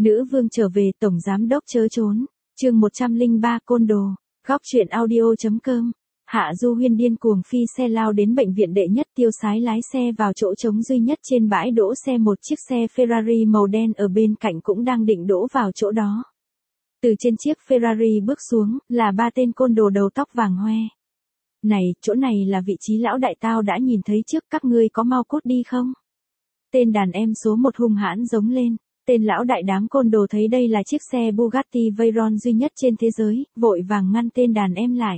Nữ vương trở về, tổng giám đốc chớ trốn. Chương 103 côn đồ. Góc truyện audio.com. Hạ Du Huyên điên cuồng phi xe lao đến bệnh viện đệ nhất, tiêu sái lái xe vào chỗ trống duy nhất trên bãi đỗ xe, một chiếc xe Ferrari màu đen ở bên cạnh cũng đang định đỗ vào chỗ đó. Từ trên chiếc Ferrari bước xuống, là ba tên côn đồ đầu tóc vàng hoe. Này, chỗ này là vị trí lão đại tao đã nhìn thấy trước, các ngươi có mau cút đi không? Tên đàn em số 1 hung hãn giống lên. Tên lão đại đám côn đồ thấy đây là chiếc xe Bugatti Veyron duy nhất trên thế giới, vội vàng ngăn tên đàn em lại.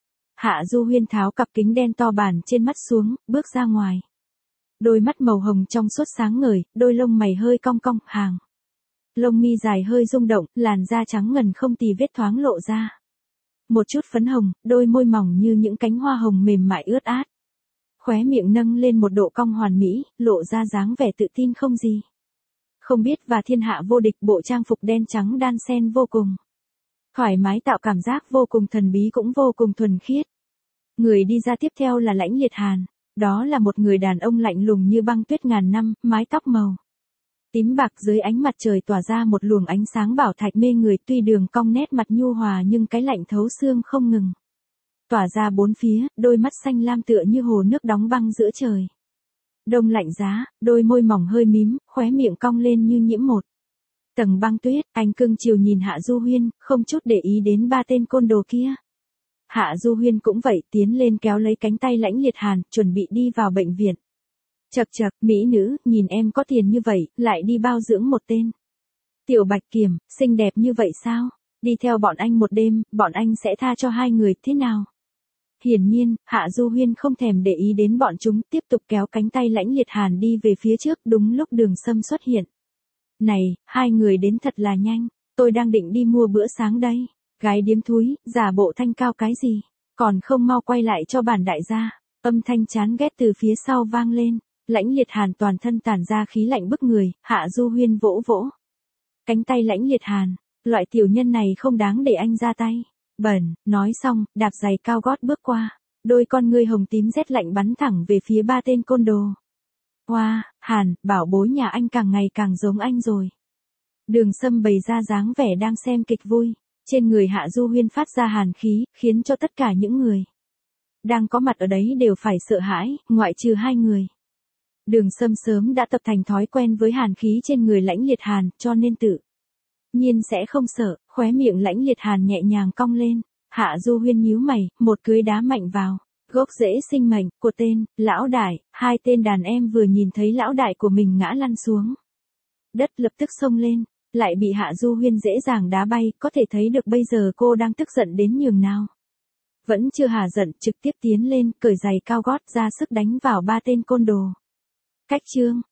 Hạ Du Huyên tháo cặp kính đen to bản trên mắt xuống, bước ra ngoài. Đôi mắt màu hồng trong suốt sáng ngời, đôi lông mày hơi cong cong, hàng lông mi dài hơi rung động, làn da trắng ngần không tì vết thoáng lộ ra. Một chút phấn hồng, đôi môi mỏng như những cánh hoa hồng mềm mại ướt át. Khóe miệng nâng lên một độ cong hoàn mỹ, lộ ra dáng vẻ tự tin không gì không biết và thiên hạ vô địch. Bộ trang phục đen trắng đan xen vô cùng thoải mái, tạo cảm giác vô cùng thần bí cũng vô cùng thuần khiết. Người đi ra tiếp theo là Lãnh Liệt Hàn. Đó là một người đàn ông lạnh lùng như băng tuyết ngàn năm, mái tóc màu tím bạc, dưới ánh mặt trời tỏa ra một luồng ánh sáng bảo thạch mê người, tuy đường cong nét mặt nhu hòa nhưng cái lạnh thấu xương không ngừng tỏa ra bốn phía, đôi mắt xanh lam tựa như hồ nước đóng băng giữa trời đông lạnh giá, đôi môi mỏng hơi mím, khóe miệng cong lên như nhiễm một tầng băng tuyết. Anh cưng chiều nhìn Hạ Du Huyên, không chút để ý đến ba tên côn đồ kia. Hạ Du Huyên cũng vậy, tiến lên kéo lấy cánh tay Lãnh Liệt Hàn, chuẩn bị đi vào bệnh viện. Chậc chậc, mỹ nữ, nhìn em có tiền như vậy, lại đi bao dưỡng một tên tiểu bạch kiểm, xinh đẹp như vậy sao? Đi theo bọn anh một đêm, bọn anh sẽ tha cho hai người, thế nào? Hiển nhiên, Hạ Du Huyên không thèm để ý đến bọn chúng, tiếp tục kéo cánh tay Lãnh Liệt Hàn đi về phía trước. Đúng lúc Đường Sâm xuất hiện. Này, hai người đến thật là nhanh, tôi đang định đi mua bữa sáng đây. Gái điếm thúi, giả bộ thanh cao cái gì, còn không mau quay lại cho bản đại gia. Âm thanh chán ghét từ phía sau vang lên. Lãnh Liệt Hàn toàn thân tản ra khí lạnh bức người. Hạ Du Huyên vỗ vỗ cánh tay Lãnh Liệt Hàn, loại tiểu nhân này không đáng để anh ra tay. Bẩn, nói xong, đạp giày cao gót bước qua. Đôi con ngươi hồng tím rét lạnh bắn thẳng về phía ba tên côn đồ. Hoa, Hàn, bảo bối nhà anh càng ngày càng giống anh rồi. Đường Sâm bày ra dáng vẻ đang xem kịch vui. Trên người Hạ Du Huyên phát ra hàn khí, khiến cho tất cả những người đang có mặt ở đấy đều phải sợ hãi, ngoại trừ hai người. Đường Sâm sớm đã tập thành thói quen với hàn khí trên người Lãnh Liệt Hàn, cho nên tự nhiên sẽ không sợ. Khóe miệng Lãnh Liệt Hàn nhẹ nhàng cong lên. Hạ Du Huyên nhíu mày, một cước đá mạnh vào gốc rễ sinh mệnh của tên lão đại. Hai tên đàn em vừa nhìn thấy lão đại của mình ngã lăn xuống đất, lập tức xông lên, lại bị Hạ Du Huyên dễ dàng đá bay. Có thể thấy được bây giờ cô đang tức giận đến nhường nào. Vẫn chưa hả giận, trực tiếp tiến lên, cởi giày cao gót ra sức đánh vào ba tên côn đồ. Cách chương